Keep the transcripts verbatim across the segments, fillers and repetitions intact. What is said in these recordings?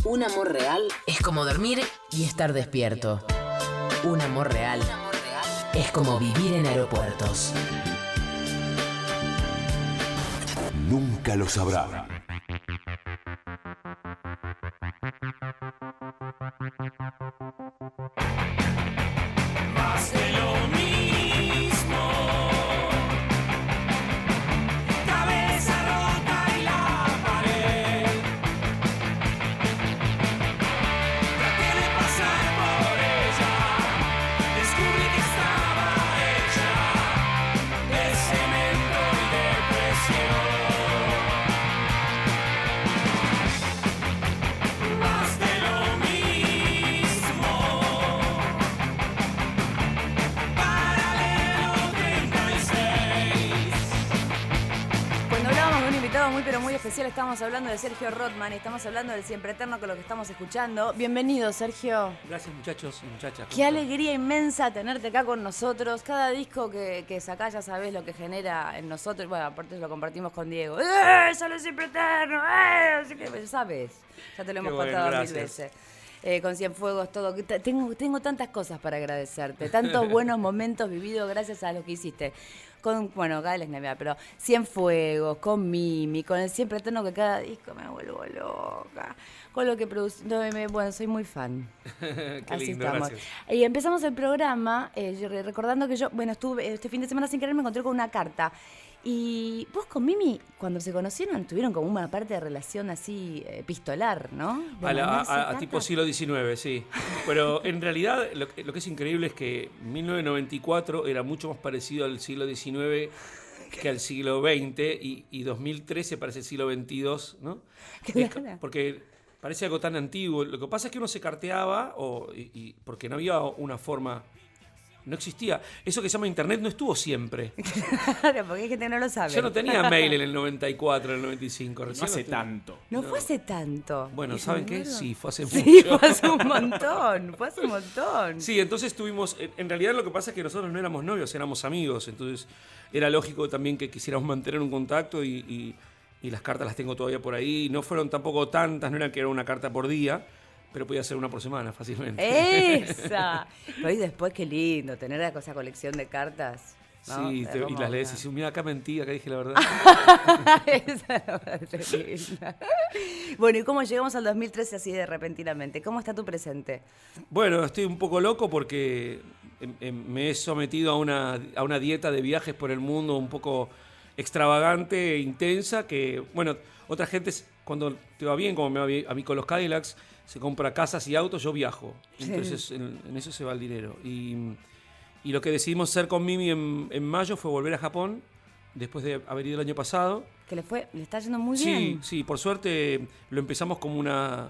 Un amor real es como dormir y estar despierto. Un amor real es como vivir en aeropuertos. Nunca lo sabrá. Más de lo mismo. Cabeza rota y la pared. Traté de pasar por ella. Descubrí que estaba hecha de cemento y depresión. Más de lo mismo. Paralelo treinta y seis. Cuando hablábamos de un invitado muy pero muy especial, estábamos hablando de Sergio Rothman y estamos hablando del Siempre Eterno con lo que estamos escuchando. Bienvenido, Sergio. Gracias, muchachos y muchachas. Qué alegría inmensa tenerte acá con nosotros. Cada disco que, que sacás ya sabés lo que genera en nosotros. Bueno, aparte lo compartimos con Diego. ¡Eh! ¡Solo Siempre Eterno! ¡Eh! Así que ya sabes. Ya te lo Qué hemos bueno, contado mil gracias. veces. Eh, con Cienfuegos, todo. T- Tengo, tengo tantas cosas para agradecerte. Tantos buenos momentos vividos gracias a lo que hiciste. Con, bueno, acá les Navidad, pero Cienfuegos, con Mimi, con el Siempre Eterno, que cada disco me vuelvo loca. Con lo que produce. No, me- bueno, soy muy fan. Qué Así lindo, estamos. gracias. Y empezamos el programa eh, yo re- recordando que yo, bueno, estuve este fin de semana sin querer, me encontré con una carta. Y vos con Mimi, cuando se conocieron, tuvieron como una parte de relación así eh, epistolar, ¿no? De A, la- mandarse a- a cartas. tipo siglo diecinueve, sí. Pero en realidad lo, que- lo que es increíble es que mil novecientos noventa y cuatro era mucho más parecido al siglo diecinueve que al siglo veinte y, y dos mil trece parece el siglo veintidós, ¿no? Es Claro. ca- porque parece algo tan antiguo. Lo que pasa es que uno se carteaba o, y, y- porque no había una forma... No existía. Eso que se llama internet no estuvo siempre. Claro, porque hay gente que no lo sabe. Yo no tenía mail en el noventa y cuatro, en el noventa y cinco. No recién hace lo tuve. tanto. No fue hace tanto. Bueno, ¿Y ¿saben me qué? acuerdo? Sí, fue hace Sí, mucho. fue hace un montón, fue hace un montón. Sí, entonces tuvimos, en- en realidad lo que pasa es que nosotros no éramos novios, éramos amigos, entonces era lógico también que quisiéramos mantener un contacto y, y- y las cartas las tengo todavía por ahí, no fueron tampoco tantas, no era que era una carta por día, pero podía ser una por semana fácilmente. ¡Esa! Pero y después qué lindo, tener esa colección de cartas. ¿no? Sí, te- y Como las lees y una- dices, mira acá mentí, acá dije la verdad. Esa es linda. Bueno, ¿y cómo llegamos al dos mil trece así de repentinamente? ¿Cómo está tu presente? Bueno, estoy un poco loco porque em, em, me he sometido a una, a una dieta de viajes por el mundo un poco extravagante e intensa que, bueno, otra gente s- cuando te va bien, como me va bien a mí con los Cadillacs, se compra casas y autos, yo viajo. Entonces en, en eso se va el dinero. Y, y lo que decidimos hacer con Mimi en, en mayo fue volver a Japón, después de haber ido el año pasado. Que le fue, le está yendo muy Sí, bien. sí, por suerte lo empezamos como una...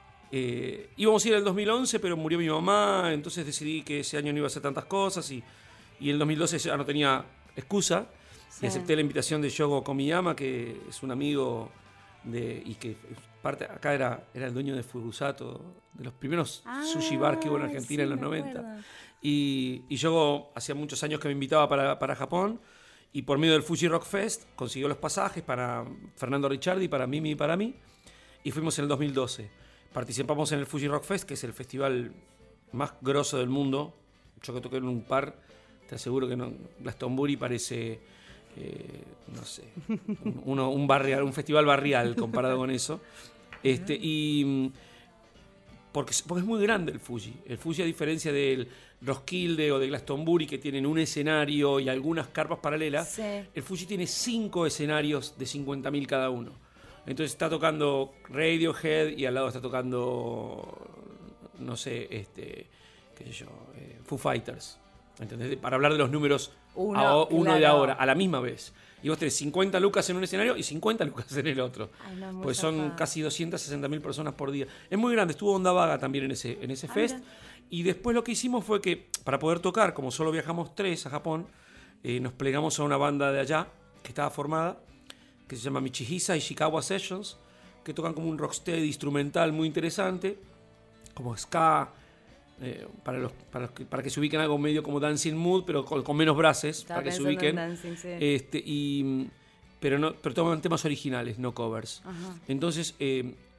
eh, íbamos a ir el dos mil once, pero murió mi mamá, entonces decidí que ese año no iba a hacer tantas cosas y, y el dos mil doce ya no tenía excusa. Sí. Y acepté la invitación de Yogo Komiyama, que es un amigo de, y que parte, acá era, era el dueño de Furusato, de los primeros Ah, sushi bar que hubo en Argentina sí, en los me noventa. acuerdo. Y, y Yogo hacía muchos años que me invitaba para, para Japón y por medio del Fuji Rock Fest consiguió los pasajes para Fernando Ricciardi, para Mimi y para mí y fuimos en el dos mil doce. Participamos en el Fuji Rock Fest, que es el festival más grosso del mundo. Yo que toqué en un par, te aseguro que no, Glastonbury parece, eh, no sé, un, uno- un, barrial, un festival barrial comparado con eso. Este, y mm, porque, porque es muy grande el Fuji. El Fuji, a diferencia del Roskilde o de Glastonbury, que tienen un escenario y algunas carpas paralelas, Sí. el Fuji tiene cinco escenarios de cincuenta mil cada uno. Entonces está tocando Radiohead y al lado está tocando, no sé, este, qué sé yo, eh, Foo Fighters. ¿Entendés? Para hablar de los números Uno, a- uno de claro. ahora, a la misma vez. Y vos tenés cincuenta lucas en un escenario y cincuenta lucas en el otro. Ay, no, es muy Pues son zafado. casi doscientas sesenta mil personas por día. Es muy grande, estuvo Onda Vaga también en ese, en ese Ah, fest. mira. Y después lo que hicimos fue que, para poder tocar, como solo viajamos tres a Japón, eh, nos plegamos a una banda de allá, que estaba formada, que se llama Michihisa Ishikawa Sessions, que tocan como un rocksteady instrumental muy interesante, como ska, eh, para, los, para, los que, para que se ubiquen algo medio como Dancing Mood, pero con, con menos brases, Estaba para que se pensando en ubiquen. Dancing, sí. Este, y, pero, no, pero toman temas originales, no covers. Ajá. Entonces, eh,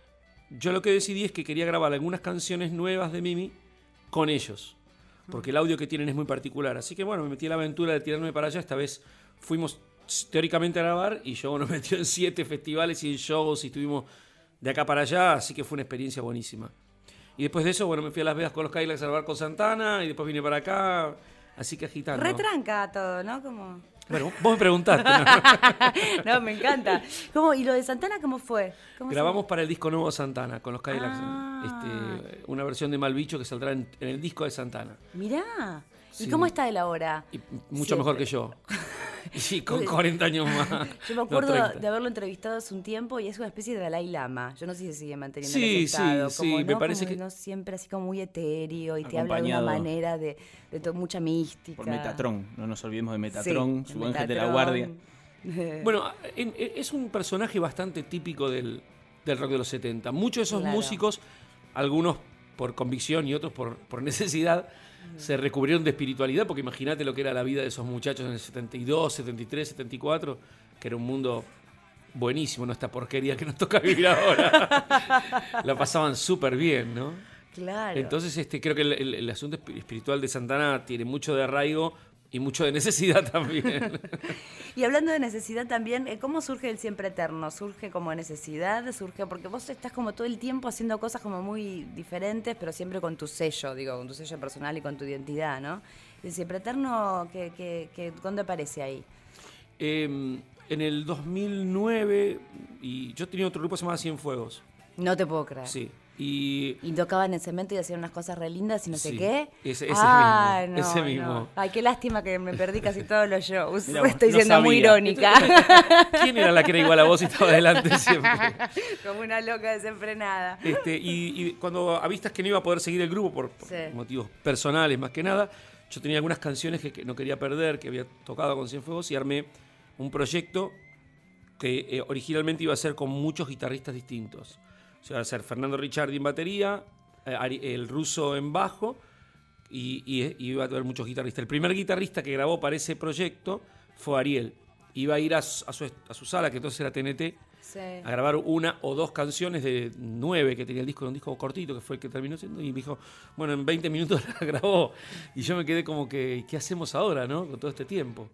yo lo que decidí es que quería grabar algunas canciones nuevas de Mimi con ellos. Porque el audio que tienen es muy particular. Así que bueno, me metí a la aventura de tirarme para allá. Esta vez fuimos teóricamente a grabar y yo nos metió en siete festivales y en shows y estuvimos de acá para allá. Así que fue una experiencia buenísima. Y después de eso, bueno, me fui a Las Vegas con los Cadillacs a grabar con Santana y después vine para acá. Así que agitando. Retranca todo, ¿no? Como... Bueno, vos me preguntaste, ¿no? No, me encanta. ¿Cómo, ¿Y lo de Santana cómo fue? ¿Cómo Grabamos se... para el disco nuevo de Santana con los Cadillacs. Ah. Este, una versión de Malbicho que saldrá en, en el disco de Santana. Mirá. ¿Y Sí. cómo está él ahora? Y mucho Siempre. mejor que yo. Y sí, con cuarenta años más. Yo me No, acuerdo treinta. de haberlo entrevistado hace un tiempo y es una especie de Dalai Lama. Yo no sé si se sigue manteniendo Sí, en ese estado. sí, como, sí, ¿no? me parece Como que- no siempre así como muy etéreo y te habla de una Acompañado manera de, de to- mucha mística. Por Metatron, no nos olvidemos de Metatron, Sí, su de ángel de la Metatron. guardia. Bueno, en- en- es un personaje bastante típico del, del rock de los setenta. Muchos de esos Claro. músicos, algunos por convicción y otros por, por necesidad, se recubrieron de espiritualidad, porque imagínate lo que era la vida de esos muchachos en el setenta y dos, setenta y tres, setenta y cuatro, que era un mundo buenísimo, no esta porquería que nos toca vivir ahora. La pasaban súper bien, ¿no? Claro. Entonces este, creo que el, el- el asunto espi- espiritual de Santana tiene mucho de arraigo y mucho de necesidad también. Y hablando de necesidad también, eh, ¿cómo surge el Siempre Eterno? ¿Surge como necesidad? ¿Surge porque vos estás como todo el tiempo haciendo cosas como muy diferentes, pero siempre con tu sello, digo, con tu sello personal y con tu identidad, ¿no? ¿El Siempre Eterno qué, qué, qué, dónde aparece ahí? Eh, en el dos mil nueve, y yo tenía otro grupo que se llamaba Cienfuegos. No te puedo creer. Sí. Y Y tocaban en cemento y hacían unas cosas re lindas y no sé Sí, qué. ese- ese Ay, mismo, no, ese no. mismo. Ay, qué lástima que me perdí casi todos los shows. Mira vos, Estoy no siendo muy sabía. irónica. ¿quién era la que era igual a vos y estaba adelante siempre? Como una loca desenfrenada. Este, y, y cuando avistas que no iba a poder seguir el grupo por, por Sí. motivos personales más que nada, yo tenía algunas canciones que, que no quería perder, que había tocado con Cienfuegos, y armé un proyecto que eh, originalmente iba a ser con muchos guitarristas distintos. O sea, iba a ser Fernando Ricciardi en batería, eh, Ari- el ruso en bajo, y, y- y iba a haber muchos guitarristas. El primer guitarrista que grabó para ese proyecto fue Ariel. Iba a ir a su, a su, a su sala, que entonces era T N T, Sí. a grabar una o dos canciones de nueve que tenía el disco, era un disco cortito que fue el que terminó siendo, y me dijo, bueno, en veinte minutos la grabó. Y yo me quedé como que, ¿qué hacemos ahora, no? Con todo este tiempo.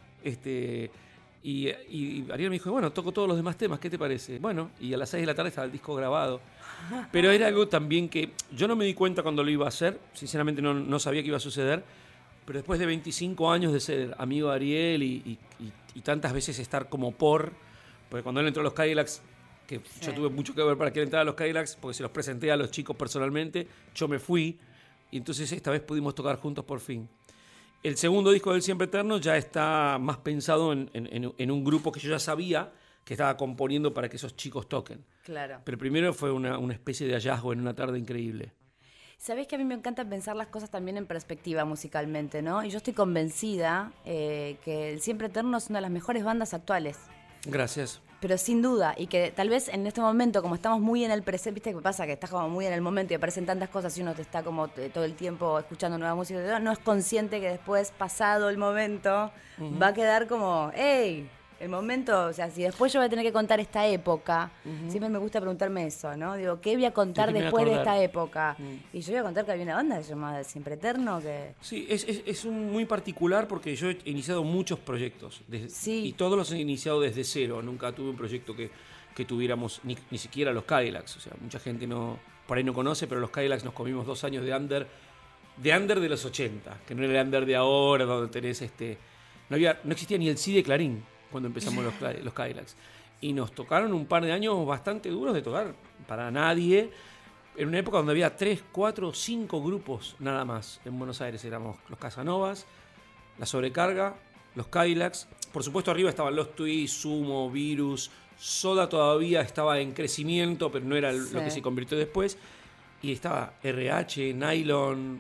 Este, y, y Ariel me dijo, bueno, toco todos los demás temas, ¿qué te parece? Bueno, y a las seis de la tarde estaba el disco grabado. Pero era algo también que yo no me di cuenta cuando lo iba a hacer, sinceramente no, no sabía que iba a suceder, pero después de veinticinco años de ser amigo de Ariel y, y- y- y tantas veces estar como por, porque cuando él entró a los Cadillacs, que yo Sí. tuve mucho que ver para que él entrara a los Cadillacs, porque se los presenté a los chicos personalmente, yo me fui, y entonces esta vez pudimos tocar juntos por fin. El segundo disco del Siempre Eterno ya está más pensado en, en- en- en un grupo que yo ya sabía que estaba componiendo para que esos chicos toquen. Claro. Pero primero fue una, una especie de hallazgo en una tarde increíble. Sabés que a mí me encanta pensar las cosas también en perspectiva musicalmente, ¿no? Y yo estoy convencida eh, que el Siempre Eterno es una de las mejores bandas actuales. Gracias. Pero sin duda, y que tal vez en este momento, como estamos muy en el presente, ¿viste qué pasa? Que estás como muy en el momento y aparecen tantas cosas y uno te está como t- todo el tiempo escuchando nueva música, y todo, no es consciente que después, pasado el momento, va a quedar como, hey, el momento, o sea, si después yo voy a tener que contar esta época, siempre me gusta preguntarme eso, ¿no? Digo, ¿qué voy a contar ¿De qué me voy a después de acordar? esta época? Y yo voy a contar que había una banda llamada Siempre Eterno que... Sí, es, es, es un muy particular porque yo he iniciado muchos proyectos. desde- Sí. Y todos los he iniciado desde cero. Nunca tuve un proyecto que, que tuviéramos ni, ni siquiera los Cadillacs. O sea, mucha gente no por ahí no conoce, pero los Cadillacs nos comimos dos años de under, de under de los ochenta, que no era el under de ahora, donde tenés este. No había, no existía ni el C de Clarín cuando empezamos los, Cla- los Cadillacs. Y nos tocaron un par de años bastante duros de tocar para nadie. En una época donde había tres, cuatro, cinco grupos nada más. En Buenos Aires éramos los Casanovas, La Sobrecarga, los Cadillacs. Por supuesto arriba estaban los Twists, Sumo, Virus. Soda todavía estaba en crecimiento, pero no era el- lo Sí. que se convirtió después. Y estaba R H, Nylon,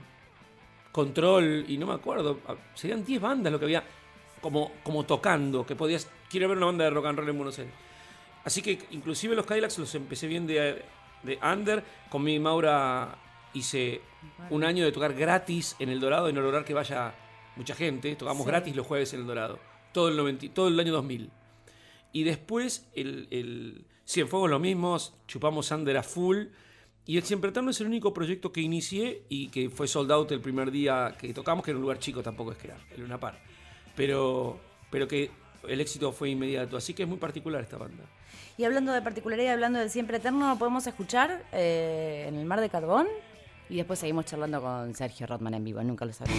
Control, y no me acuerdo. Serían diez bandas lo que había como, como tocando, que podías... Quiero ver una banda de rock and roll en Buenos Aires. Así que inclusive los Cadillacs los empecé bien de, de under. Con mi Maura hice un año de tocar gratis en El Dorado y no lograr que vaya mucha gente. Tocamos Sí. gratis los jueves en El Dorado. Todo el, noventa, todo el año dos mil. Y después, el, el Cienfuegos lo mismo, chupamos under a full. Y el Siempre Eterno es el único proyecto que inicié y que fue sold out el primer día que tocamos, que era un lugar chico, tampoco es que era, el Luna Par. Pero, pero que el éxito fue inmediato, así que es muy particular esta banda. Y hablando de particularidad, hablando del Siempre Eterno, podemos escuchar eh, En el Mar de Carbón y después seguimos charlando con Sergio Rotman en vivo, nunca lo sabré.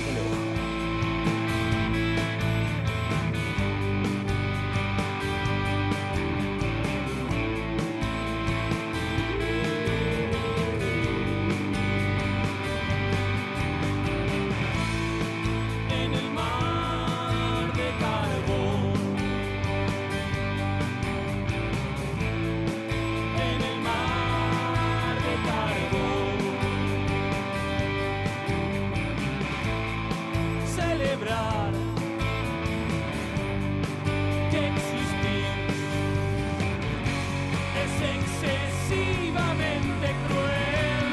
En el mar de carbón, en el mar de carbón, celebrar que existir es excesivamente cruel.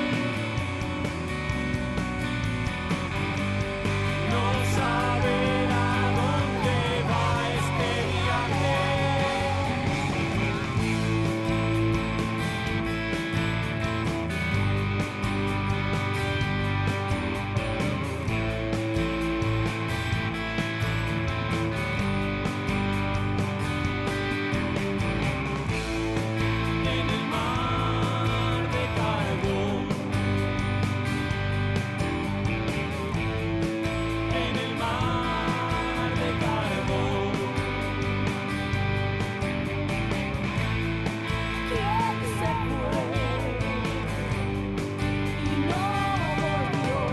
No saber a dónde va este viaje. En el mar de carbón, en el mar de carbón. ¿Quién se fue y no volvió?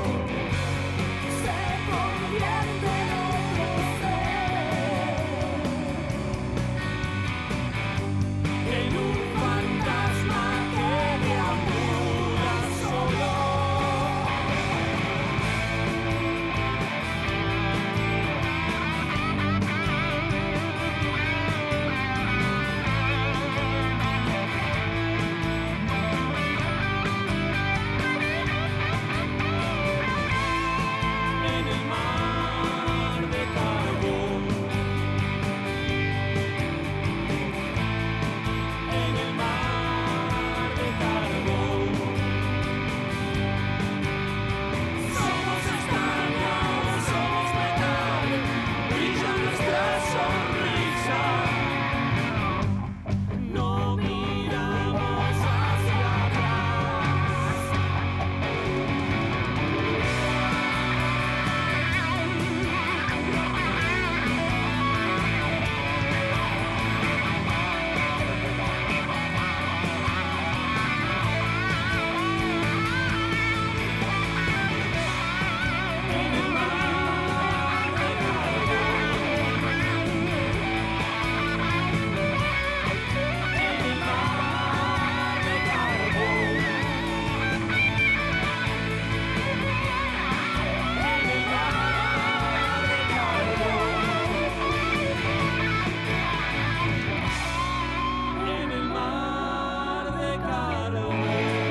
Se convierte en otro ser, en un fantasma que deambula solo. En el mar de carbón, en el mar de carbón, somos estaño, somos metal, brilla nuestra sonrisa, no miramos hacia atrás. En el mar de carbón, en el mar de carbón, en el mar de carbón, en el mar de carbón.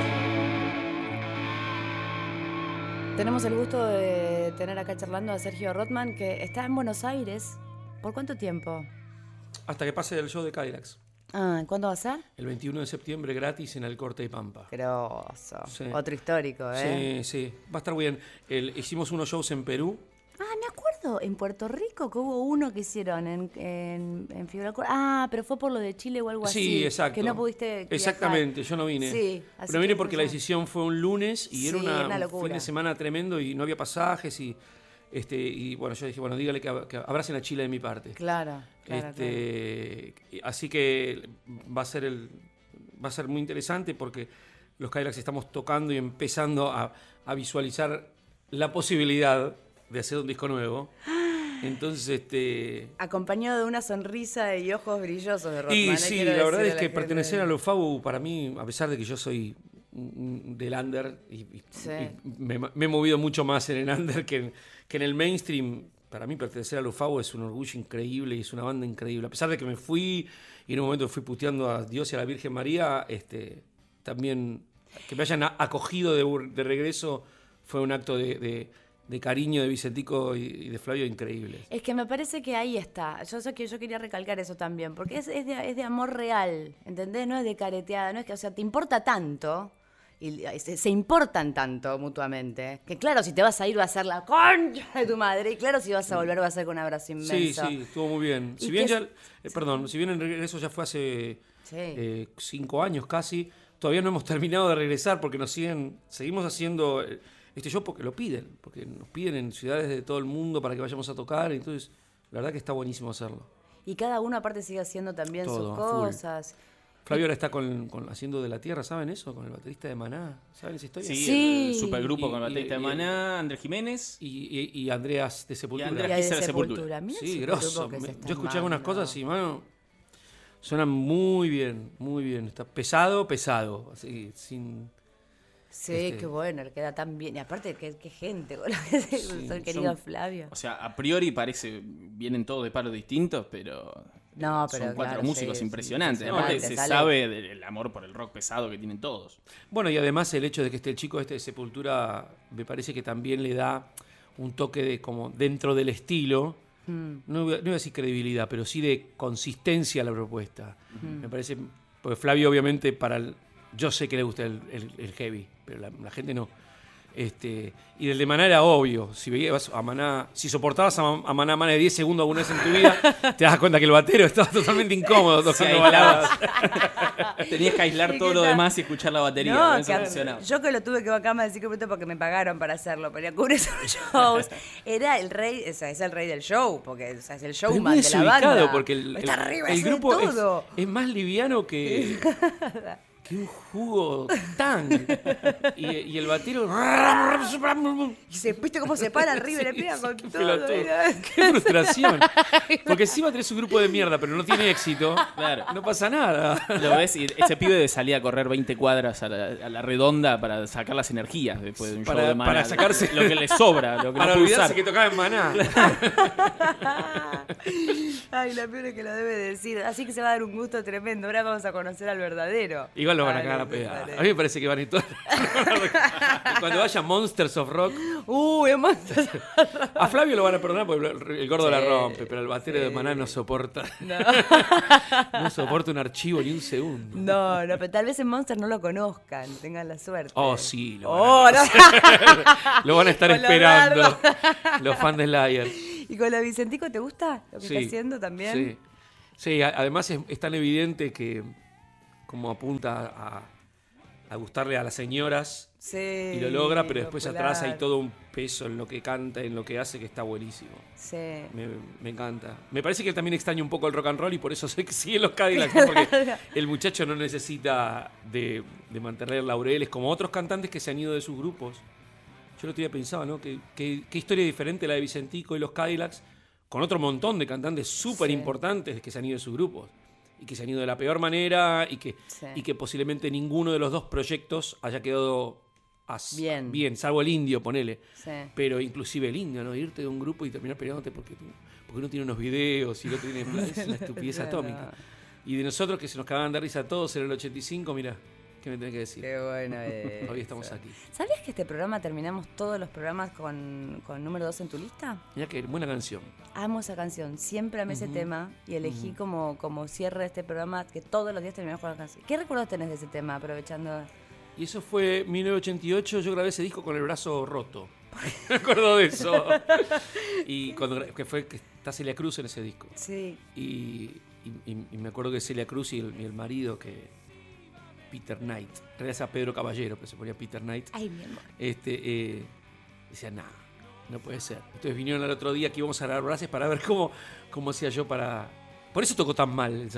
Tenemos el gusto de tener acá charlando a Sergio Rotman, que está en Buenos Aires. ¿Por cuánto tiempo? Hasta que pase el show de Cadillacs. Ah, ¿cuándo va a ser? El veintiuno de septiembre gratis en el Corte de Pampa. Grosso. Sí. Otro histórico, ¿eh? Sí, sí, va a estar muy bien. El- hicimos unos shows en Perú. Ah, me acuerdo, en Puerto Rico que hubo uno que hicieron en, en, en Fibra Cor- Ah, pero fue por lo de Chile o algo así. Sí, exacto. Que no pudiste viajar. Exactamente, yo no vine. Sí, así Pero vine que porque fue la ya. decisión fue un lunes y era Sí, una, una un locura. fin de semana tremendo y no había pasajes y este y bueno, yo dije, bueno, dígale que, ab- que abracen a Chile de mi parte. Claro, claro, este, Así que va a ser el va a ser muy interesante porque los Cadillacs estamos tocando y empezando a, a visualizar la posibilidad de hacer un disco nuevo. Entonces, este... Acompañado de una sonrisa y ojos brillosos de Rotman. Y ¿eh? sí, Quiero la verdad decirle es a que gente. pertenecer a los Fabu, para mí, a pesar de que yo soy mm, del under, y, y- Sí. y me, me he movido mucho más en el under que en, que en el mainstream, para mí pertenecer a los Fabu es un orgullo increíble y es una banda increíble. A pesar de que me fui y en un momento fui puteando a Dios y a la Virgen María, este, también que me hayan a- acogido de, bur- de regreso fue un acto de, de- de cariño de Vicentico y, y de Flavio increíbles. Es que me parece que ahí está. Yo sé que yo quería recalcar eso también, porque es, es, de, es de amor real, ¿entendés? No es de careteada, no es que, o sea, te importa tanto, y se, se importan tanto mutuamente, que claro, si te vas a ir va a ser la concha de tu madre, y claro, si vas a volver va a ser con un abrazo inmenso. Sí, sí, estuvo muy bien. Y Si bien que ya, es- eh, perdón, si bien el regreso ya fue hace Sí. eh, cinco años casi, todavía no hemos terminado de regresar porque nos siguen, seguimos haciendo eh, este show porque lo piden, porque nos piden en ciudades de todo el mundo para que vayamos a tocar, entonces la verdad que está buenísimo hacerlo. Y cada uno aparte sigue haciendo también Todo, sus a full. cosas. Flavio ahora está con, con Haciendo de la Tierra, ¿saben eso? Con el baterista de Maná, ¿saben esa historia? Sí, Sí. el supergrupo Y- con el baterista y- de Maná, Andrés Jiménez. Y, y, y Andreas de Sepultura. Andreas Y hay de Quise la Sepultura. Sepultura. Mirá Sí, el grosso. supergrupo que se Me- está Yo escuché algunas armando. cosas y, mano, suenan muy bien, muy bien. Está pesado, pesado. Así, sin... Sí, Este- qué bueno, le queda tan bien. Y aparte, qué, qué gente con la que se Sí, cruzó el son- querido Flavio. O sea, a priori parece, vienen todos de palos distintos, pero, No, eh, pero son cuatro claro, músicos sí, impresionantes. sí, Aparte, sí, se sale- sabe del amor por el rock pesado que tienen todos. Bueno, y además el hecho de que esté el chico este de Sepultura, me parece que también le da un toque de como dentro del estilo, Mm. no, voy a- no iba a decir credibilidad, pero sí de consistencia a la propuesta. Me parece, porque Flavio obviamente para el, yo sé que le gusta el, el- el heavy, pero la, la gente no. Este, y el de Maná era obvio. Si veías a Maná, si soportabas a, a Maná más de diez segundos alguna vez en tu vida, te das cuenta que el batero estaba totalmente incómodo Se tocando aislaba. baladas. Tenías que aislar Sí, todo ¿qué lo tal? demás y escuchar la batería. No, con que eso a- funcionaba. yo que lo tuve que bancar más de cinco minutos porque me pagaron para hacerlo, para ir a cubrir esos shows. Era el rey, o sea, es el rey del show, porque o sea, es el Pero es showman muy de la desubicado banda. porque el, Está el- arriba, el hace grupo es, todo. es más liviano que, que un jugo tan. Y, y el batero. Y se, ¿viste cómo se para arriba y le pega con Qué todo? pelotudo. Mira. Qué frustración. Porque encima tenés un grupo de mierda, pero no tiene éxito. Claro. No pasa nada. Lo ves y ese pibe de salir a correr veinte cuadras a la, a la redonda para sacar las energías después de un Para- show de Maná. para sacarse- lo que le sobra, lo que Para no puede olvidarse usar. que tocaba en Maná. Ay, la peor es que lo debe decir. Así que se va a dar un gusto tremendo. Ahora vamos a conocer al verdadero. Igual lo van a Dale, cagar a pegar. dale. A mí me parece que van a ir todos. Cuando vaya Monsters of Rock, Uy, hemos... a Flavio lo van a perdonar porque el gordo Sí, la rompe, pero el batero sí. de Maná no soporta. No. No soporta un archivo ni un segundo. No, no, pero tal vez en Monster no lo conozcan, tengan la suerte. Oh, sí, lo Oh, van a, no. lo van a estar Con los esperando dardos. los fans de Slayer. ¿Y con la Vicentico te gusta lo que Sí, está haciendo también? Sí, sí, a- además es, es tan evidente que como apunta a, a gustarle a las señoras Sí, y lo logra, pero después popular. atrás hay todo un peso en lo que canta, en lo que hace, que está buenísimo. Sí. Me, me encanta. Me parece que también extraña un poco el rock and roll y por eso sé que sigue los Cadillacs, ¿no? Porque el muchacho no necesita de, de mantener laureles como otros cantantes que se han ido de sus grupos. Yo lo tenía pensado, ¿no? Que, que- qué historia diferente la de Vicentico y los Cadillacs, con otro montón de cantantes súper importantes que se han ido de sus grupos. Y que se han ido de la peor manera y que, Sí. y que posiblemente ninguno de los dos proyectos haya quedado as- Bien. bien, salvo el Indio, ponele. Sí. Pero inclusive el Indio, ¿no? Irte de un grupo y terminar peleándote porque, porque no tiene unos videos y no tiene... Es una estupidez No. atómica. Y de nosotros que se nos cagaban de risa a todos en el ochenta y cinco, mira, ¿qué me tenés que decir? Qué bueno es. Hoy estamos aquí. ¿Sabías que este programa terminamos todos los programas con, con número dos en tu lista? Mira qué buena canción. Amo esa canción, siempre amé ese tema y elegí como, como cierre de este programa que todos los días terminamos con la canción. ¿Qué recuerdos tenés de ese tema, aprovechando? Y eso fue mil novecientos ochenta y ocho, yo grabé ese disco con el brazo roto. Me acuerdo de eso. Y cuando gra- que fue que está Celia Cruz en ese disco. Sí. Y, y- y- y me acuerdo que Celia Cruz y el, y el marido, que Peter Knight, en realidad era Pedro Caballero, pero se ponía Peter Knight, Ay, mi amor. este, eh, decían, nada, no puede ser. Entonces vinieron al otro día que íbamos a grabar brases para ver cómo, cómo hacía yo para... Por eso tocó tan mal el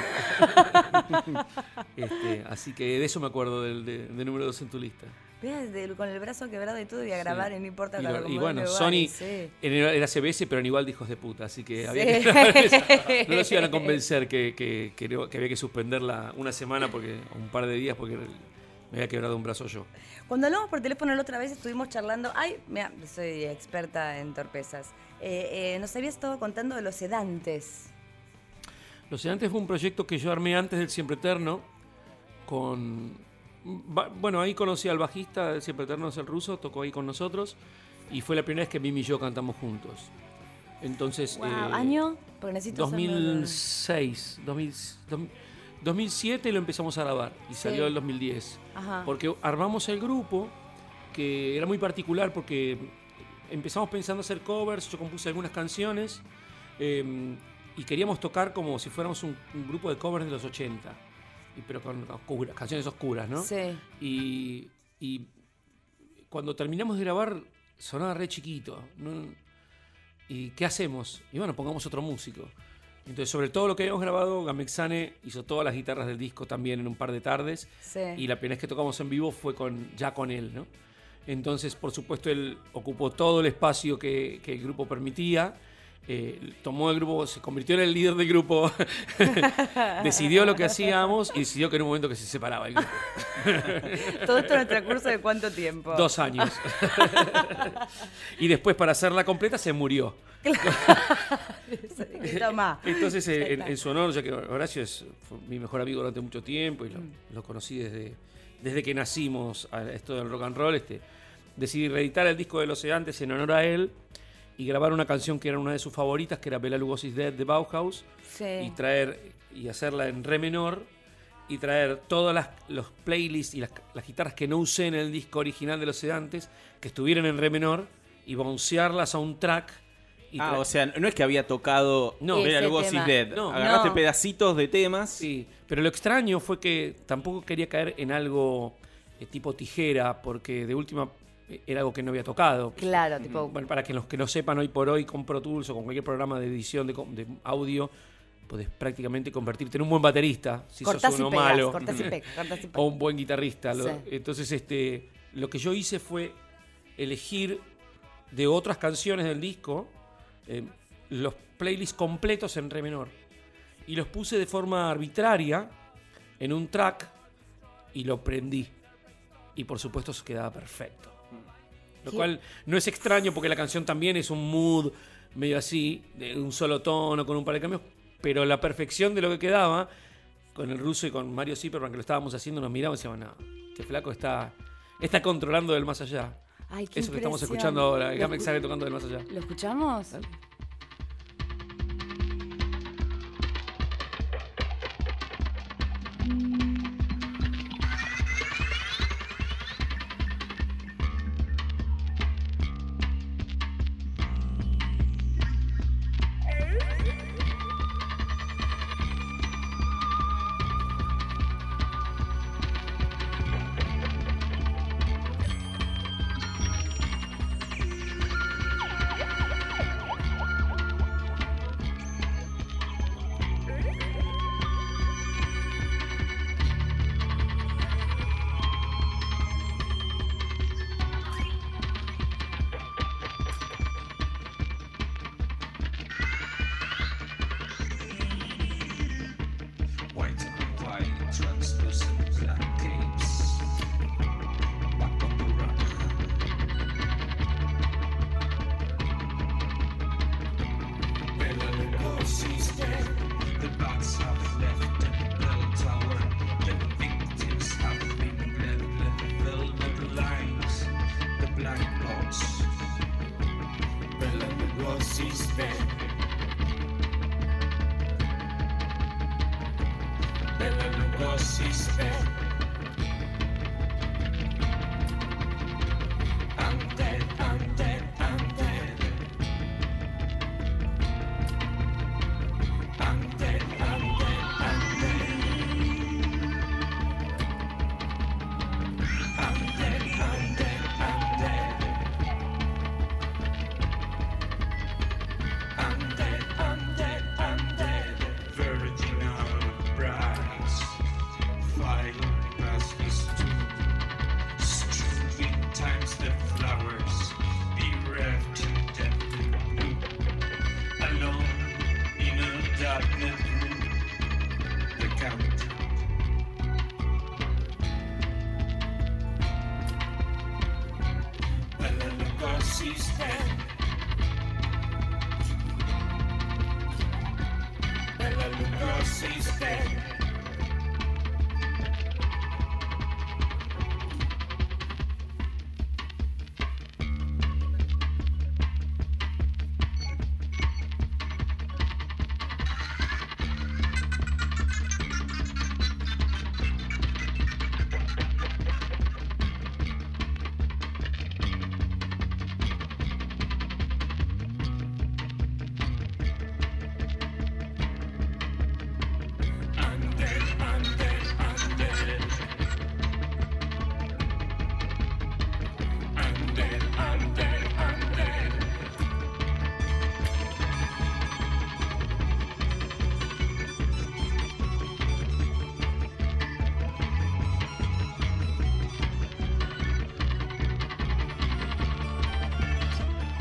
saxofón. Este, así que de eso me acuerdo del de, de número dos en tu lista. Veas, de- con el brazo quebrado y todo, voy a grabar Sí. y no importa. Y, para lo- y acomodar bueno, el lugar, Sony y sí. era, era C B S, pero eran igual de hijos de puta, así que había Sí. que, no los iban a convencer que, que, que, no- que había que suspenderla una semana, porque o un par de días, porque me había quebrado un brazo yo. Cuando hablamos por teléfono la otra vez estuvimos charlando. Ay, mira, soy experta en torpezas. Eh, eh, nos habías estado contando de los sedantes. Los Sedantes fue un proyecto que yo armé antes del Siempre Eterno, con... ba- Bueno, ahí conocí al bajista del Siempre Eterno, es el ruso, tocó ahí con nosotros, y fue la primera vez que Mimi y yo cantamos juntos. Entonces, Wow. eh, ¿Año? Porque necesito dos mil saber. seis, dos mil, dos mil siete lo empezamos a grabar y Sí. salió el dos mil diez. Ajá. Porque armamos el grupo, que era muy particular porque empezamos pensando hacer covers, yo compuse algunas canciones eh, y queríamos tocar como si fuéramos un, un grupo de covers de los ochenta, y, pero con oscuras, canciones oscuras, ¿no? Sí. Y, y cuando terminamos de grabar sonaba re chiquito, ¿no? ¿Y qué hacemos? Y bueno, pongamos otro músico. Entonces, sobre todo lo que habíamos grabado, Gamexane hizo todas las guitarras del disco también en un par de tardes. Sí. Y la primera vez que tocamos en vivo fue con, ya con él, ¿no? Entonces, por supuesto, él ocupó todo el espacio que, que el grupo permitía. Eh, tomó el grupo, se convirtió en el líder del grupo, decidió lo que hacíamos y decidió que en un momento que se separaba el grupo. Todo esto en el transcurso de cuánto tiempo. Dos años. Y después, para hacerla completa, se murió. Toma. Entonces, eh, en, en su honor, ya que Horacio es fue mi mejor amigo durante mucho tiempo y lo, lo conocí desde, desde que nacimos a esto del rock and roll, este, decidí reeditar el disco de Los Sedantes en honor a él y grabar una canción que era una de sus favoritas, que era Bela Lugosi's Dead de Bauhaus, Sí. y traer y hacerla en re menor y traer todas las los playlists y las, las guitarras que no usé en el disco original de Los Sedantes, que estuvieran en re menor, y bouncearlas a un track. Y Ah, tra- o sea, no es que había tocado No. Bela Ese Lugosi's tema. Dead. No. Agarraste No. pedacitos de temas. Sí, pero lo extraño fue que tampoco quería caer en algo eh, tipo tijera, porque de última eh, era algo que no había tocado. Claro, tipo. Bueno, para que los que no sepan, hoy por hoy con Pro Tools o con cualquier programa de edición de, co- de audio, podés prácticamente convertirte en un buen baterista, si Cortás sos y uno pegas, malo, cortás y pegas, cortás y pegas. o un buen guitarrista. Lo- Sí. Entonces, este, lo que yo hice fue elegir de otras canciones del disco eh, los playlists completos en re menor. Y los puse de forma arbitraria en un track y lo prendí. Y por supuesto se quedaba perfecto. Lo ¿Qué? cual no es extraño porque la canción también es un mood medio así, de un solo tono, con un par de cambios. Pero la perfección de lo que quedaba, con el ruso y con Mario Zipperman, que lo estábamos haciendo, nos miramos y decíamos, no, este flaco está, está controlando del más allá. Ay, qué Eso que estamos impresión. escuchando ahora, ¿Lo Gamex escu- sale tocando del más allá. ¿Lo escuchamos? Dale. White on white, translucent black capes. Back on the run. Bela Lugosi's dead. The bats have left at the bell tower. The victims have been bled. The velvet lines, the black box. Bela Lugosi's dead. Bela Lugosi's dead. I'm dead, I'm dead, I'm dead. I'm dead, I'm dead, I'm dead. I'm dead, I'm dead, I'm dead. I'm dead, I'm dead, I'm dead. Virginal brides, flying past his tomb, strewing times the flowers, bereft to deathly blue. Alone in a darkened room, the count. Bela Lugosi's dead. Bela Lugosi's dead.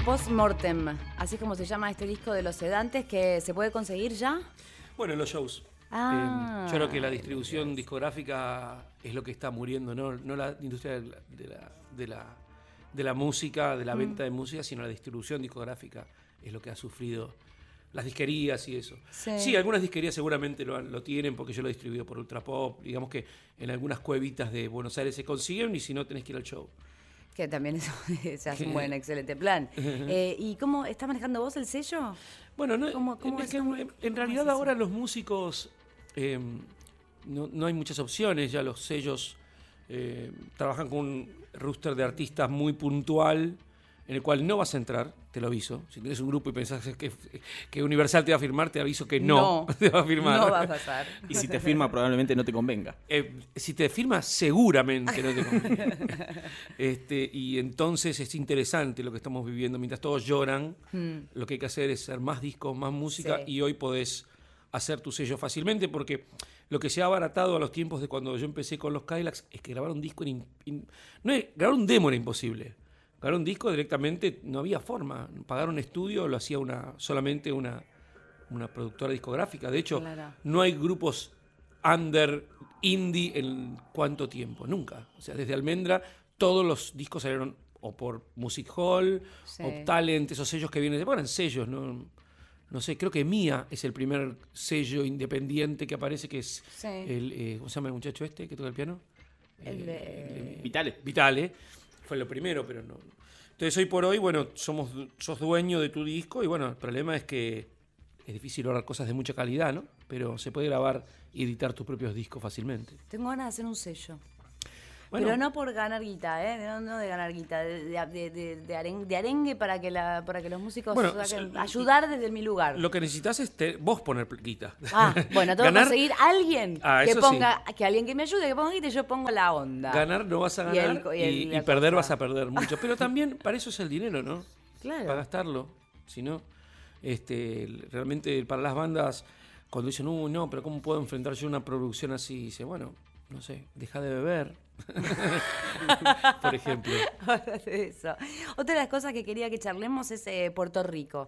Postmortem, así como se llama este disco de Los Sedantes, que se puede conseguir ya. Bueno, en los shows. Ah. Eh, yo creo que la distribución discográfica es lo que está muriendo, no, no la industria de la, de la, de la, de la música, de la venta de música, sino la distribución discográfica es lo que ha sufrido las disquerías y eso. Sí. Sí, algunas disquerías seguramente lo, lo tienen porque yo lo he distribuido por Ultrapop. Digamos que en algunas cuevitas de Buenos Aires se consiguen y si no tenés que ir al show. Que también es, es un buen, excelente plan. Eh, ¿Y cómo estás manejando vos el sello? Bueno, no, ¿Cómo- cómo es es- que cómo- en, cómo en realidad es eso? ahora los músicos eh, no, no hay muchas opciones, ya los sellos eh, trabajan con un roster de artistas muy puntual en el cual no vas a entrar, te lo aviso. Si tienes un grupo y pensás que, que Universal te va a firmar, te aviso que no, No, te va a firmar. No va a pasar. Y si te firma, probablemente no te convenga. Eh, si te firma, seguramente no te conviene. este, y entonces es interesante lo que estamos viviendo. Mientras todos lloran, lo que hay que hacer es hacer más discos, más música, Sí. y hoy podés hacer tu sello fácilmente, porque lo que se ha abaratado a los tiempos de cuando yo empecé con los Cadillacs es que grabar un disco era in- in- no es- grabar un demo era imposible. Grabar un disco directamente no había forma. Pagar un estudio lo hacía una solamente una, una productora discográfica. De hecho, Claro. no hay grupos under indie en cuánto tiempo, nunca. O sea, desde Almendra todos los discos salieron o por Music Hall, Sí. o Talent, esos sellos que vienen, bueno, eran sellos, ¿no? No sé, creo que Mía es el primer sello independiente que aparece, que es Sí. el, eh, ¿cómo se llama el muchacho este que toca el piano? El de- Vitales. Vitale, fue lo primero, pero no. Entonces hoy por hoy, bueno, somos, sos dueño de tu disco y bueno, el problema es que es difícil lograr cosas de mucha calidad, ¿no? Pero se puede grabar y editar tus propios discos fácilmente. Tengo ganas de hacer un sello. Bueno, Pero no por ganar guita, ¿eh? No, no de ganar guita, de, de, de, de arengue, de arengue para que la, para que los músicos Bueno, saquen- so- ayudar desde mi lugar. lo que necesitas es te- vos poner guita. Ah, bueno, tengo que Ganar- conseguir a alguien Ah, que eso ponga, que alguien que me ayude, que ponga guita y yo pongo la onda. Ganar no vas a Y el ganar co- y, y el- y la perder cosa. vas a perder mucho. Pero también para eso es el dinero, ¿no? Claro. Para gastarlo. Si no, este, realmente para las bandas, cuando dicen, uh, no, pero ¿cómo puedo enfrentar yo una producción así? Dice, bueno, no sé, deja de beber. Por ejemplo. Ahora de eso. Otra de las cosas que quería que charlemos es eh, Puerto Rico.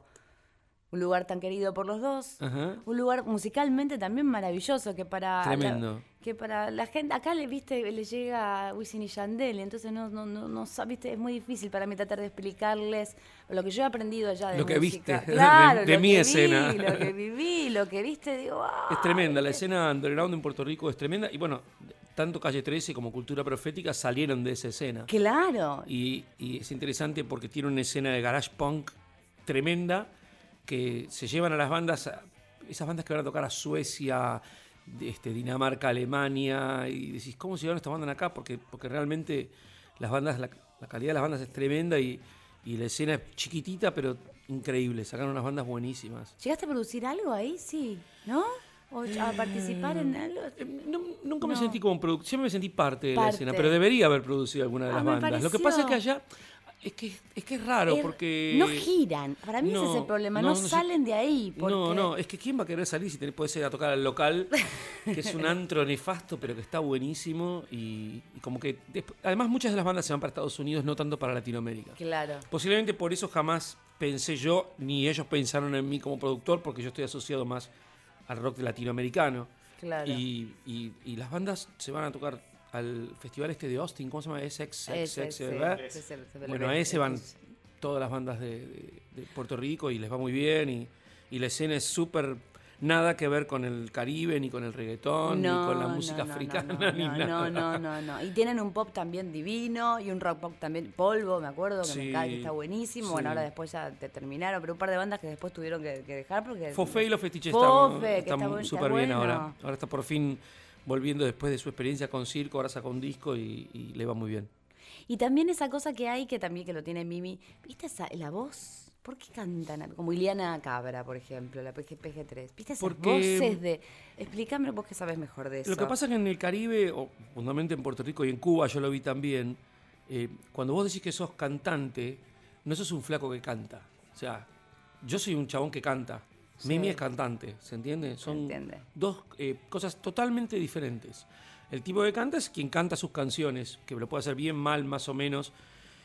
Un lugar tan querido por los dos. Ajá. Un lugar musicalmente también maravilloso que para Tremendo. la, que para la gente acá le viste le llega Wisin y Yandel, entonces no no no no sa- viste, es muy difícil para mí tratar de explicarles lo que yo he aprendido allá de Lo que música. viste, Claro, de- de lo mi que escena. vi, lo que viví, lo que viste, digo, ¡ah! Es tremenda, la escena underground en Puerto Rico es tremenda. Y bueno, tanto Calle trece como Cultura Profética salieron de esa escena. Claro. Y, y es interesante porque tiene una escena de garage punk tremenda que se llevan a las bandas, a- esas bandas que van a tocar a Suecia, de- este, Dinamarca, Alemania, y decís, ¿cómo se llevan estas bandas acá? Porque, porque realmente las bandas, la, la calidad de las bandas es tremenda y, y la escena es chiquitita, pero increíble. Sacaron unas bandas buenísimas. ¿Llegaste a producir algo ahí? Sí, ¿no? ¿O a participar en algo? Eh, no- nunca me No. sentí como productor, siempre me sentí parte de la Parte. escena, pero debería haber producido alguna de Ah, las me bandas. Lo que pasa es que pareció. allá es que es que es raro Er- porque no giran. Para mí ese es No, el problema. no, No, no sé. salen de ahí. Porque... No, no, es que ¿quién va a querer salir si te puedes ir a tocar al local? Que es un antro nefasto, pero que está buenísimo. Y, y como que. desp- Además, muchas de las bandas se van para Estados Unidos, no tanto para Latinoamérica. Claro. Posiblemente por eso jamás pensé yo, ni ellos pensaron en mí como productor, porque yo estoy asociado más al rock latinoamericano. Claro. Y, y- y las bandas se van a tocar al festival este de Austin, ¿cómo se llama? S X, Ese, X, sí, ¿verdad? ese es el- el- Bueno, a el- ese van todas las bandas de, de- de Puerto Rico y les va muy bien y, y la escena es súper nada que ver con el Caribe ni con el reggaetón ni con la música no, no, africana no, ni no, nada. no, no, no, no. Y tienen un pop también divino y un rock pop también polvo, me acuerdo, que Sí, me cae, que está buenísimo. sí. Bueno, ahora después ya te terminaron, pero un par de bandas que después tuvieron que, que dejar porque... Fofé y los fetiches Fofe, están, que están está buen- súper está bien bueno. ahora. Ahora está por fin volviendo después de su experiencia con Circo, ahora saca un disco y, y le va muy bien. Y también esa cosa que hay, que también que lo tiene Mimi, ¿viste esa, la voz? ¿Por qué cantan? Como Ileana Cabra, por ejemplo, la P G tres. ¿Viste esas Porque- voces de...? Explícame vos que sabes mejor de eso. Lo que pasa es que en el Caribe, o fundamentalmente en Puerto Rico y en Cuba, yo lo vi también, eh, cuando vos decís que sos cantante, no sos un flaco que canta. O sea, yo soy un chabón que canta. Sí. Mimi es cantante, ¿se entiende? Son entiende. dos eh, cosas totalmente diferentes. El tipo que canta es quien canta sus canciones, que lo puede hacer bien, mal, más o menos.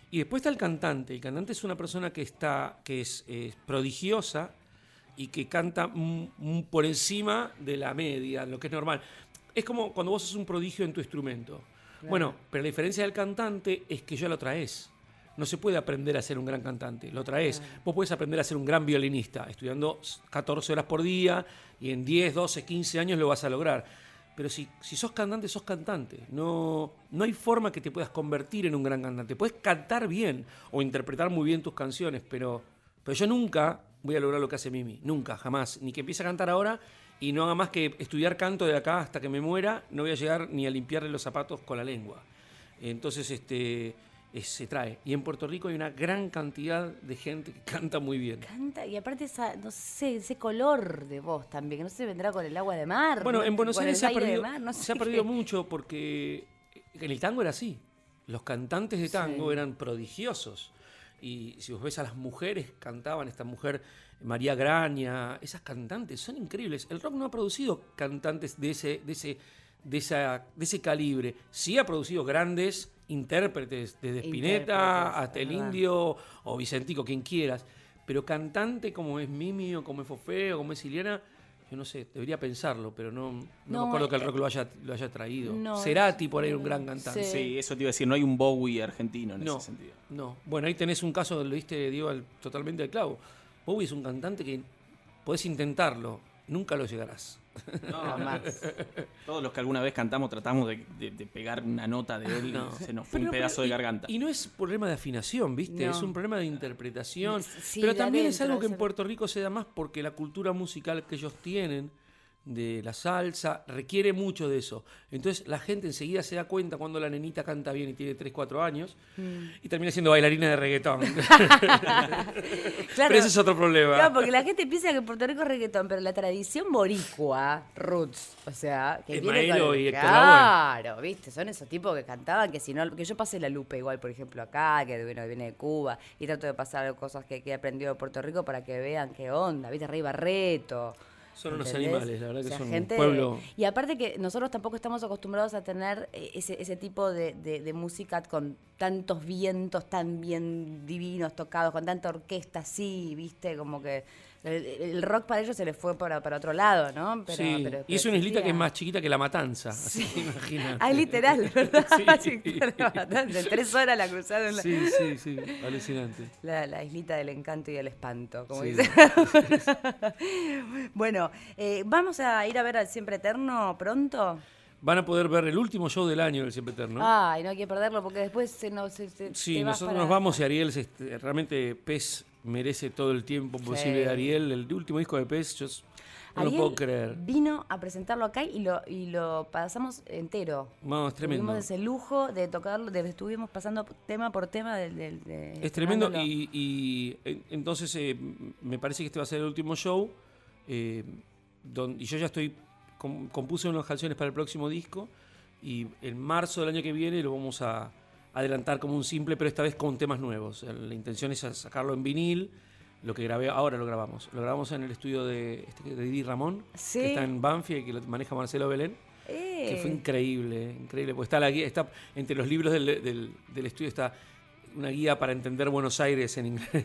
Y después está el cantante. El cantante es una persona que está que es eh, prodigiosa y que canta mm, mm, por encima de la media, lo que es normal. Es como cuando vos sos un prodigio en tu instrumento. Claro. Bueno, pero la diferencia del cantante es que ya lo traes. No se puede aprender a ser un gran cantante, lo traes. Claro. Vos podés aprender a ser un gran violinista, estudiando catorce horas por día y en diez, doce, quince años lo vas a lograr. Pero si, si sos cantante, sos cantante. No, no hay forma que te puedas convertir en un gran cantante. Puedes cantar bien o interpretar muy bien tus canciones, pero, pero yo nunca voy a lograr lo que hace Mimi. Nunca, jamás. Ni que empiece a cantar ahora y no haga más que estudiar canto de acá hasta que me muera, no voy a llegar ni a limpiarle los zapatos con la lengua. Entonces, este... Es, se trae. Y en Puerto Rico hay una gran cantidad de gente que canta muy bien. Canta, y aparte esa, no sé, ese color de voz también, que no se vendrá con el agua de mar. Bueno, ¿no? en Buenos con Aires se ha perdido, mar, no sé se ha qué. perdido mucho porque en el tango era así. Los cantantes de tango sí. eran prodigiosos. Y si vos ves a las mujeres, cantaban esta mujer, María Graña, esas cantantes son increíbles. El rock no ha producido cantantes de ese, de ese, de esa, de ese calibre. Sí ha producido grandes intérpretes, desde Spinetta hasta el Indio o Vicentico, quien quieras, pero cantante como es Mimi o como es Fofé o como es Iliana, yo no sé, debería pensarlo, pero no, no, no me acuerdo eh, que el rock lo haya, lo haya traído. No, Cerati por ahí un gran cantante. Sí. sí, eso te iba a decir, no hay un Bowie argentino en no, ese sentido. No, bueno, ahí tenés un caso, lo diste, Diego, al, totalmente al clavo. Bowie es un cantante que podés intentarlo, nunca lo llegarás. No, jamás. Todos los que alguna vez cantamos tratamos de, de, de pegar una nota de él no. y se nos fue pero, un pedazo pero, de garganta. Y, y no es problema de afinación, ¿viste? No. Es un problema de interpretación. Sí, pero también adentro, es algo que en Puerto Rico se da más porque la cultura musical que ellos tienen, de la salsa, requiere mucho de eso. Entonces la gente enseguida se da cuenta cuando la nenita canta bien y tiene tres, cuatro años mm. y termina siendo bailarina de reggaetón. Claro, pero ese es otro problema. Claro, porque la gente piensa que en Puerto Rico es reggaetón, pero la tradición boricua, roots, o sea, que viene con... y Claro, viste, son esos tipos que cantaban que si no, que yo pasé la lupa igual, por ejemplo, acá, que bueno, viene de Cuba, y trato de pasar cosas que, que he aprendido de Puerto Rico para que vean qué onda, viste, Rey Barreto. Son unos ¿entendés? Animales, la verdad que o sea, son gente un pueblo... De, y aparte que nosotros tampoco estamos acostumbrados a tener ese, ese tipo de, de, de música con tantos vientos tan bien divinos tocados, con tanta orquesta así, viste, como que el, el rock para ellos se les fue para, para otro lado, ¿no? Pero, sí, pero, pero y es una islita que es más chiquita que La Matanza, sí. Así que imagínate. Ah, literal, ¿verdad? Sí. Sí, La Matanza, en tres horas la cruzaron. La... Sí, sí, sí, alucinante. La, la islita del encanto y del espanto, como sí. dice. Bueno, eh, ¿vamos a ir a ver al Siempre Eterno pronto? Van a poder ver el último show del año del Siempre Eterno. Ay, no hay que perderlo porque después se nos... Se, se, sí, nosotros para... nos vamos y Ariel, se, realmente Pez merece todo el tiempo posible sí. de Ariel. El último disco de Pez, yo no Ariel lo puedo creer. Vino a presentarlo acá y lo, y lo pasamos entero. No, es tremendo. Tuvimos ese lujo de tocarlo, de, estuvimos pasando tema por tema. De, de, de, es tremendo y, y entonces eh, me parece que este va a ser el último show. Eh, donde, y yo ya estoy... compuse unas canciones para el próximo disco y en marzo del año que viene lo vamos a adelantar como un simple, pero esta vez con temas nuevos. La intención es sacarlo en vinil. Lo que grabé ahora lo grabamos. Lo grabamos en el estudio de, este, de Didi Ramón, ¿sí? Que está en Banfield y que lo maneja Marcelo Belén. Eh. Que fue increíble, increíble. Porque está la guía, está entre los libros del, del, del estudio está una guía para entender Buenos Aires en inglés.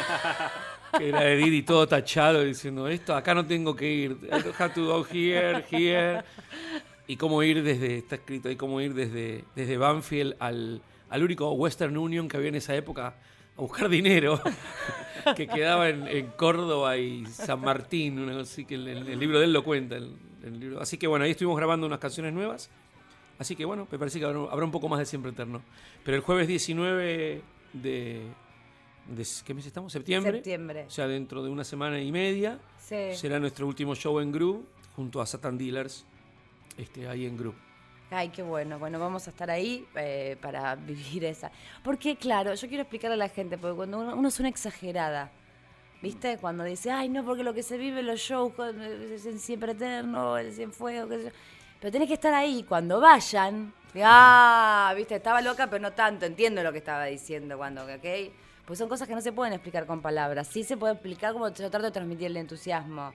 Que era de Didi todo tachado diciendo esto, acá no tengo que ir, I have to go here, here. Y cómo ir desde, está escrito ahí, cómo ir desde, desde Banfield al, al único Western Union que había en esa época a buscar dinero, que quedaba en, en Córdoba y San Martín, una cosa así que el, el, el libro de él lo cuenta. El, el libro. Así que bueno, ahí estuvimos grabando unas canciones nuevas. Así que bueno, me parece que habrá, habrá un poco más de Siempre Eterno. Pero el jueves diecinueve de... De, ¿qué mes estamos? ¿Septiembre? Septiembre. O sea, dentro de una semana y media sí. será nuestro último show en Groove junto a Satan Dealers, este, ahí en Groove. Ay, qué bueno. Bueno, vamos a estar ahí eh, para vivir esa. Porque, claro, yo quiero explicarle a la gente, porque cuando uno, uno suena exagerada, ¿viste? Cuando dice, ay, no, porque lo que se vive en los shows es en Siempre Eterno, el Cienfuegos, qué sé yo. Pero tenés que estar ahí cuando vayan. Ah, ¿viste? Estaba loca, pero no tanto. Entiendo lo que estaba diciendo cuando, ¿ok? Pues son cosas que no se pueden explicar con palabras. Sí se puede explicar como yo trato de transmitir el entusiasmo.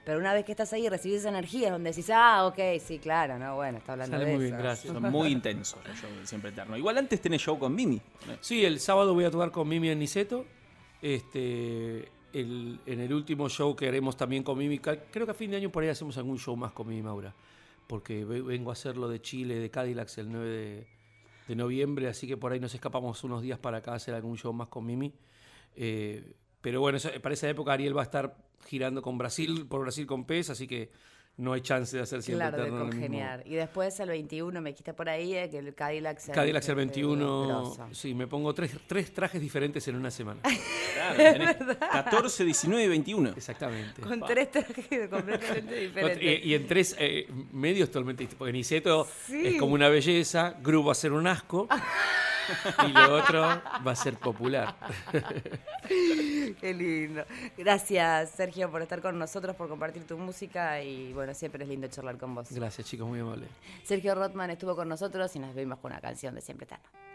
Pero una vez que estás ahí y recibís esa energía, es donde decís, ah, ok, sí, claro, no, bueno, está hablando Sale de muy eso. bien, gracias. Son muy intensos los shows del Siempre Eterno. Igual antes tenés show con Mimi. Sí, el sábado voy a tocar con Mimi en Niceto. Este, el, en el último show que haremos también con Mimi, creo que a fin de año por ahí hacemos algún show más con Mimi Maura. Porque vengo a hacerlo de Chile, de Cadillacs, el nueve de, de noviembre, así que por ahí nos escapamos unos días para acá a hacer algún show más con Mimi. Eh, pero bueno, eso, para esa época Ariel va a estar girando con Brasil, por Brasil con P E S, así que no hay chance de hacer Siempre Claro, de Eterno en el mismo- congeniar. Y después el veintiuno me quité por ahí, eh, que el Cadillac el, Cadillacs el el veintiuno, grosso. sí, me pongo tres, tres trajes diferentes en una semana. Claro, tenés catorce, diecinueve y veintiuno. Exactamente. Con tres trajes completamente diferentes. Y, y en tres eh, medios totalmente distintos. Porque Niceto Sí. es como una belleza, Gru va a ser un asco y lo otro va a ser popular. Qué lindo. Gracias, Sergio, por estar con nosotros, por compartir tu música y bueno, siempre es lindo charlar con vos. Gracias, chicos, muy amable. Sergio Rothman estuvo con nosotros y nos vimos con una canción de Siempre Eterno.